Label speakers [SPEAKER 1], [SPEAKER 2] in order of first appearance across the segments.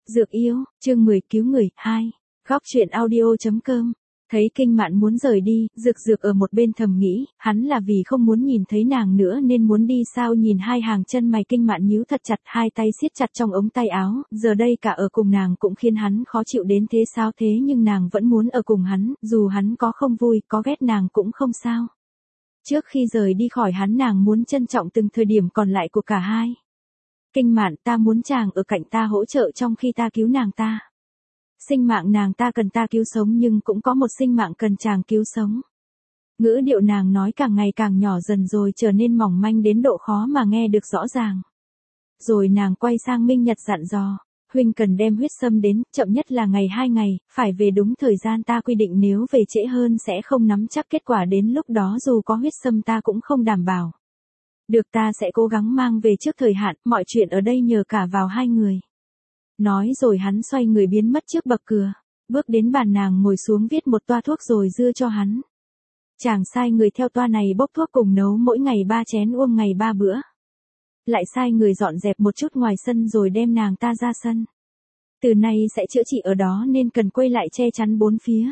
[SPEAKER 1] Dược yêu, chương 10 cứu người, 2. Góc truyện audio.com. Thấy Kinh Mạn muốn rời đi, Dược ở một bên thầm nghĩ, hắn là vì không muốn nhìn thấy nàng nữa nên muốn đi sao. Nhìn hai hàng chân mày Kinh Mạn nhíu thật chặt, hai tay siết chặt trong ống tay áo, giờ đây cả ở cùng nàng cũng khiến hắn khó chịu đến thế sao. Thế nhưng nàng vẫn muốn ở cùng hắn, dù hắn có không vui, có ghét nàng cũng không sao. Trước khi rời đi khỏi hắn, nàng muốn trân trọng từng thời điểm còn lại của cả hai. Kinh Mạn, ta muốn chàng ở cạnh ta hỗ trợ trong khi ta cứu nàng ta. Sinh mạng nàng ta cần ta cứu sống, nhưng cũng có một sinh mạng cần chàng cứu sống. Ngữ điệu nàng nói càng ngày càng nhỏ dần rồi trở nên mỏng manh đến độ khó mà nghe được rõ ràng. Rồi nàng quay sang Minh Nhật dặn dò, huynh cần đem huyết sâm đến, chậm nhất là ngày 2 ngày, phải về đúng thời gian ta quy định, nếu về trễ hơn sẽ không nắm chắc kết quả, đến lúc đó dù có huyết sâm ta cũng không đảm bảo. Được, ta sẽ cố gắng mang về trước thời hạn, mọi chuyện ở đây nhờ cả vào hai người. Nói rồi hắn xoay người biến mất trước bậc cửa, bước đến bàn nàng ngồi xuống viết một toa thuốc rồi đưa cho hắn. Chàng sai người theo toa này bốc thuốc cùng nấu mỗi ngày 3 chén uống ngày 3 bữa. Lại sai người dọn dẹp một chút ngoài sân rồi đem nàng ta ra sân. Từ nay sẽ chữa trị ở đó nên cần quay lại che chắn bốn phía.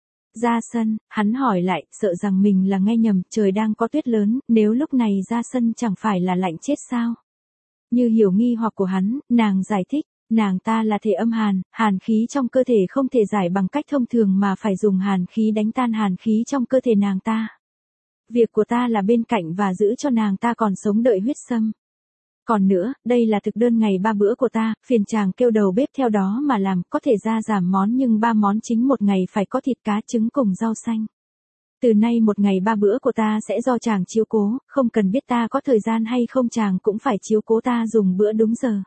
[SPEAKER 1] Ra sân, hắn hỏi lại, sợ rằng mình là nghe nhầm, trời đang có tuyết lớn, nếu lúc này ra sân chẳng phải là lạnh chết sao? Như hiểu nghi hoặc của hắn, nàng giải thích, nàng ta là thể âm hàn, hàn khí trong cơ thể không thể giải bằng cách thông thường mà phải dùng hàn khí đánh tan hàn khí trong cơ thể nàng ta. Việc của ta là bên cạnh và giữ cho nàng ta còn sống đợi huyết sâm. Còn nữa, đây là thực đơn ngày 3 bữa của ta, phiền chàng kêu đầu bếp theo đó mà làm, có thể ra giảm món nhưng 3 món chính một ngày phải có thịt cá trứng cùng rau xanh. Từ nay một ngày 3 bữa của ta sẽ do chàng chiếu cố, không cần biết ta có thời gian hay không, chàng cũng phải chiếu cố ta dùng bữa đúng giờ.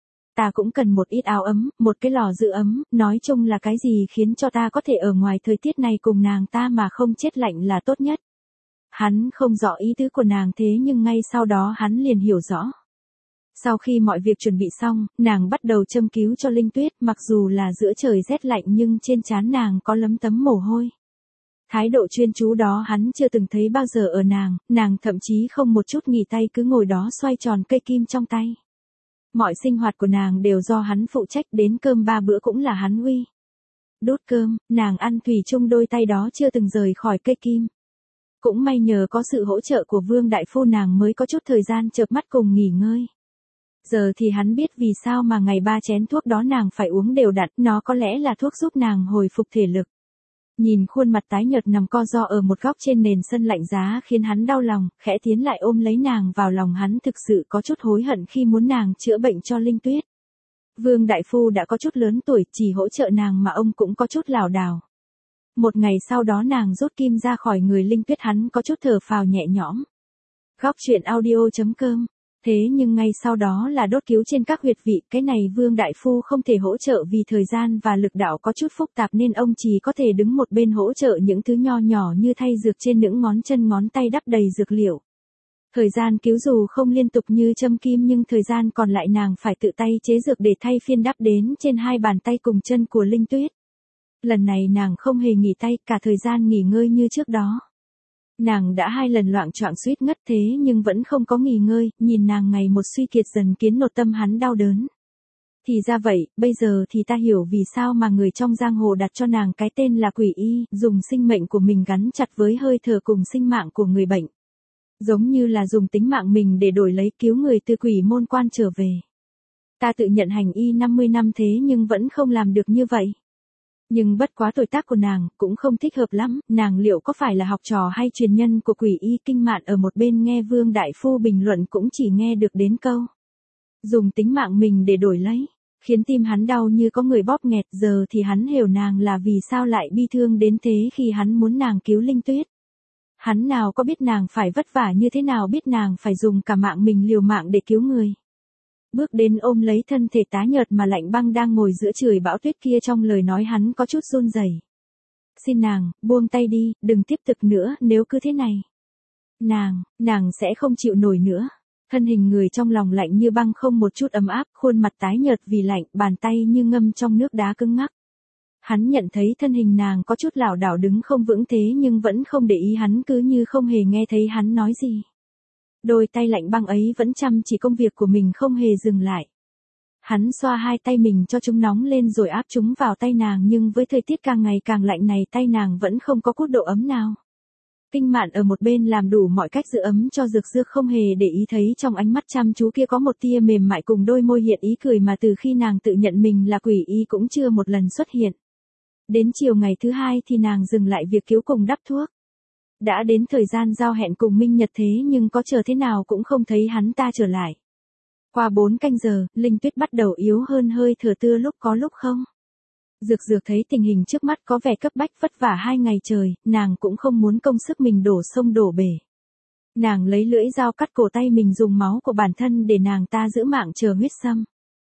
[SPEAKER 1] Ta cũng cần một ít áo ấm, một cái lò giữ ấm, nói chung là cái gì khiến cho ta có thể ở ngoài thời tiết này cùng nàng ta mà không chết lạnh là tốt nhất. Hắn không rõ ý tứ của nàng thế nhưng ngay sau đó hắn liền hiểu rõ. Sau khi mọi việc chuẩn bị xong, nàng bắt đầu châm cứu cho Linh Tuyết, mặc dù là giữa trời rét lạnh nhưng trên trán nàng có lấm tấm mồ hôi. Thái độ chuyên chú đó hắn chưa từng thấy bao giờ ở nàng thậm chí không một chút nghỉ tay cứ ngồi đó xoay tròn cây kim trong tay. Mọi sinh hoạt của nàng đều do hắn phụ trách, đến cơm 3 bữa cũng là hắn uy. Đút cơm, nàng ăn thủy chung đôi tay đó chưa từng rời khỏi cây kim. Cũng may nhờ có sự hỗ trợ của Vương Đại Phu nàng mới có chút thời gian chợp mắt cùng nghỉ ngơi. Giờ thì hắn biết vì sao mà ngày 3 chén thuốc đó nàng phải uống đều đặn, nó có lẽ là thuốc giúp nàng hồi phục thể lực. Nhìn khuôn mặt tái nhợt nằm co ro ở một góc trên nền sân lạnh giá khiến hắn đau lòng, khẽ tiến lại ôm lấy nàng vào lòng, hắn thực sự có chút hối hận khi muốn nàng chữa bệnh cho Linh Tuyết. Vương Đại Phu đã có chút lớn tuổi, chỉ hỗ trợ nàng mà ông cũng có chút lảo đảo. Một ngày sau đó nàng rút kim ra khỏi người Linh Tuyết, hắn có chút thở phào nhẹ nhõm. Góc truyện audio.com. Thế nhưng ngay sau đó là đốt cứu trên các huyệt vị, cái này Vương Đại Phu không thể hỗ trợ vì thời gian và lực đạo có chút phức tạp nên ông chỉ có thể đứng một bên hỗ trợ những thứ nho nhỏ như thay dược trên những ngón chân ngón tay đắp đầy dược liệu. Thời gian cứu dù không liên tục như châm kim nhưng thời gian còn lại nàng phải tự tay chế dược để thay phiên đắp đến trên 2 bàn tay cùng chân của Linh Tuyết. Lần này nàng không hề nghỉ tay, cả thời gian nghỉ ngơi như trước đó. Nàng đã 2 lần loạng choạng suýt ngất thế nhưng vẫn không có nghỉ ngơi, nhìn nàng ngày một suy kiệt dần khiến nội tâm hắn đau đớn. Thì ra vậy, bây giờ thì ta hiểu vì sao mà người trong giang hồ đặt cho nàng cái tên là Quỷ Y, dùng sinh mệnh của mình gắn chặt với hơi thở cùng sinh mạng của người bệnh. Giống như là dùng tính mạng mình để đổi lấy cứu người từ quỷ môn quan trở về. Ta tự nhận hành y 50 năm thế nhưng vẫn không làm được như vậy. Nhưng bất quá tuổi tác của nàng cũng không thích hợp lắm, nàng liệu có phải là học trò hay truyền nhân của Quỷ Y? Kinh Mạn ở một bên nghe Vương Đại Phu bình luận cũng chỉ nghe được đến câu dùng tính mạng mình để đổi lấy, khiến tim hắn đau như có người bóp nghẹt. Giờ thì hắn hiểu nàng là vì sao lại bi thương đến thế khi hắn muốn nàng cứu Linh Tuyết. Hắn nào có biết nàng phải vất vả như thế nào, biết nàng phải dùng cả mạng mình liều mạng để cứu người. Bước đến ôm lấy thân thể tái nhợt mà lạnh băng đang ngồi giữa trời bão tuyết kia, trong lời nói hắn có chút run rẩy. Xin nàng, buông tay đi, đừng tiếp tục nữa, nếu cứ thế này. Nàng sẽ không chịu nổi nữa. Thân hình người trong lòng lạnh như băng, không một chút ấm áp, khuôn mặt tái nhợt vì lạnh, bàn tay như ngâm trong nước đá cứng ngắc. Hắn nhận thấy thân hình nàng có chút lảo đảo đứng không vững thế nhưng vẫn không để ý, hắn cứ như không hề nghe thấy hắn nói gì. Đôi tay lạnh băng ấy vẫn chăm chỉ công việc của mình không hề dừng lại. Hắn xoa hai tay mình cho chúng nóng lên rồi áp chúng vào tay nàng, nhưng với thời tiết càng ngày càng lạnh này tay nàng vẫn không có chút độ ấm nào. Kinh Mạn ở một bên làm đủ mọi cách giữ ấm cho Dược Dược, không hề để ý thấy trong ánh mắt chăm chú kia có một tia mềm mại cùng đôi môi hiện ý cười mà từ khi nàng tự nhận mình là quỷ y cũng chưa một lần xuất hiện. Đến chiều ngày thứ hai thì nàng dừng lại việc cứu cùng đắp thuốc. Đã đến thời gian giao hẹn cùng Minh Nhật thế nhưng có chờ thế nào cũng không thấy hắn ta trở lại. Qua 4 canh giờ, Linh Tuyết bắt đầu yếu hơn, hơi thở tưa lúc có lúc không. Dược Dược thấy tình hình trước mắt có vẻ cấp bách, vất vả 2 ngày trời, nàng cũng không muốn công sức mình đổ sông đổ bể. Nàng lấy lưỡi dao cắt cổ tay mình, dùng máu của bản thân để nàng ta giữ mạng chờ huyết xâm.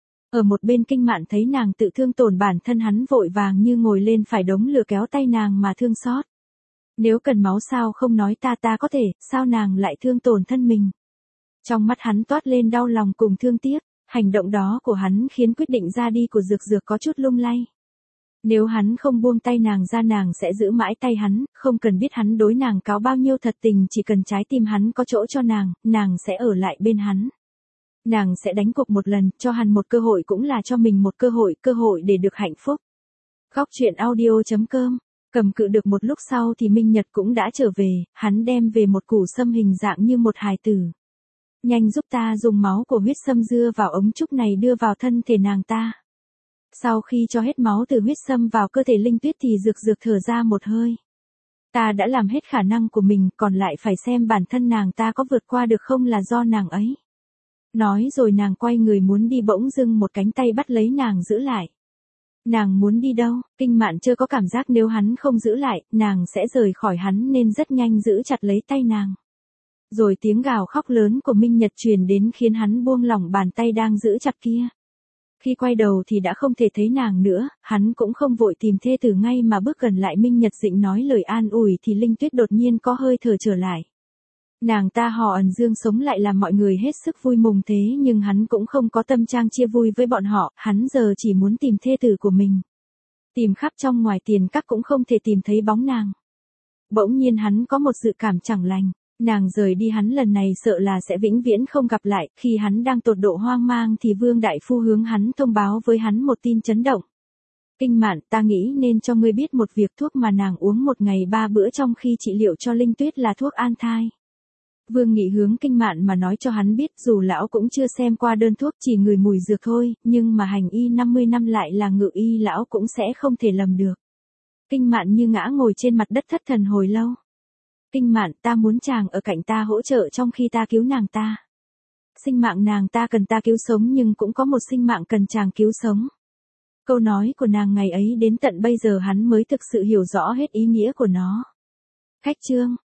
[SPEAKER 1] Ở một bên Kinh Mạn thấy nàng tự thương tổn bản thân, hắn vội vàng như ngồi lên phải đống lửa kéo tay nàng mà thương xót. Nếu cần máu sao không nói ta có thể, sao nàng lại thương tổn thân mình. Trong mắt hắn toát lên đau lòng cùng thương tiếc, hành động đó của hắn khiến quyết định ra đi của Dược Dược có chút lung lay. Nếu hắn không buông tay nàng ra, nàng sẽ giữ mãi tay hắn, không cần biết hắn đối nàng cáo bao nhiêu thật tình, chỉ cần trái tim hắn có chỗ cho nàng sẽ ở lại bên hắn. Nàng sẽ đánh cuộc một lần, cho hắn một cơ hội cũng là cho mình một cơ hội để được hạnh phúc. Góc truyện audio.com. Cầm cự được một lúc sau thì Minh Nhật cũng đã trở về, hắn đem về một củ sâm hình dạng như một hài tử. Nhanh giúp ta dùng máu của huyết sâm dưa vào ống trúc này đưa vào thân thể nàng ta. Sau khi cho hết máu từ huyết sâm vào cơ thể Linh Tuyết thì Dược Dược thở ra một hơi. Ta đã làm hết khả năng của mình, còn lại phải xem bản thân nàng ta có vượt qua được không là do nàng ấy. Nói rồi nàng quay người muốn đi, bỗng dưng một cánh tay bắt lấy nàng giữ lại. Nàng muốn đi đâu? Kinh Mạn chưa có cảm giác nếu hắn không giữ lại, nàng sẽ rời khỏi hắn nên rất nhanh giữ chặt lấy tay nàng. Rồi tiếng gào khóc lớn của Minh Nhật truyền đến khiến hắn buông lỏng bàn tay đang giữ chặt kia. Khi quay đầu thì đã không thể thấy nàng nữa, hắn cũng không vội tìm thê tử ngay mà bước gần lại Minh Nhật định nói lời an ủi thì Linh Tuyết đột nhiên có hơi thở trở lại. Nàng ta hò ẩn dương sống lại làm mọi người hết sức vui mừng, thế nhưng hắn cũng không có tâm trạng chia vui với bọn họ, hắn giờ chỉ muốn tìm thê tử của mình. Tìm khắp trong ngoài tiền các cũng không thể tìm thấy bóng nàng. Bỗng nhiên hắn có một dự cảm chẳng lành, nàng rời đi hắn lần này sợ là sẽ vĩnh viễn không gặp lại. Khi hắn đang tột độ hoang mang thì Vương Đại Phu hướng hắn thông báo với hắn một tin chấn động. Kinh Mạn, ta nghĩ nên cho ngươi biết một việc, thuốc mà nàng uống 1 ngày 3 bữa trong khi trị liệu cho Linh Tuyết là thuốc an thai. Vương Nghị hướng Kinh Mạn mà nói cho hắn biết, dù lão cũng chưa xem qua đơn thuốc, chỉ ngửi mùi dược thôi, nhưng mà hành y 50 năm lại là ngự y, lão cũng sẽ không thể lầm được. Kinh Mạn như ngã ngồi trên mặt đất thất thần hồi lâu. Kinh Mạn, ta muốn chàng ở cạnh ta hỗ trợ trong khi ta cứu nàng ta. Sinh mạng nàng ta cần ta cứu sống, nhưng cũng có một sinh mạng cần chàng cứu sống. Câu nói của nàng ngày ấy đến tận bây giờ hắn mới thực sự hiểu rõ hết ý nghĩa của nó. Khách chương.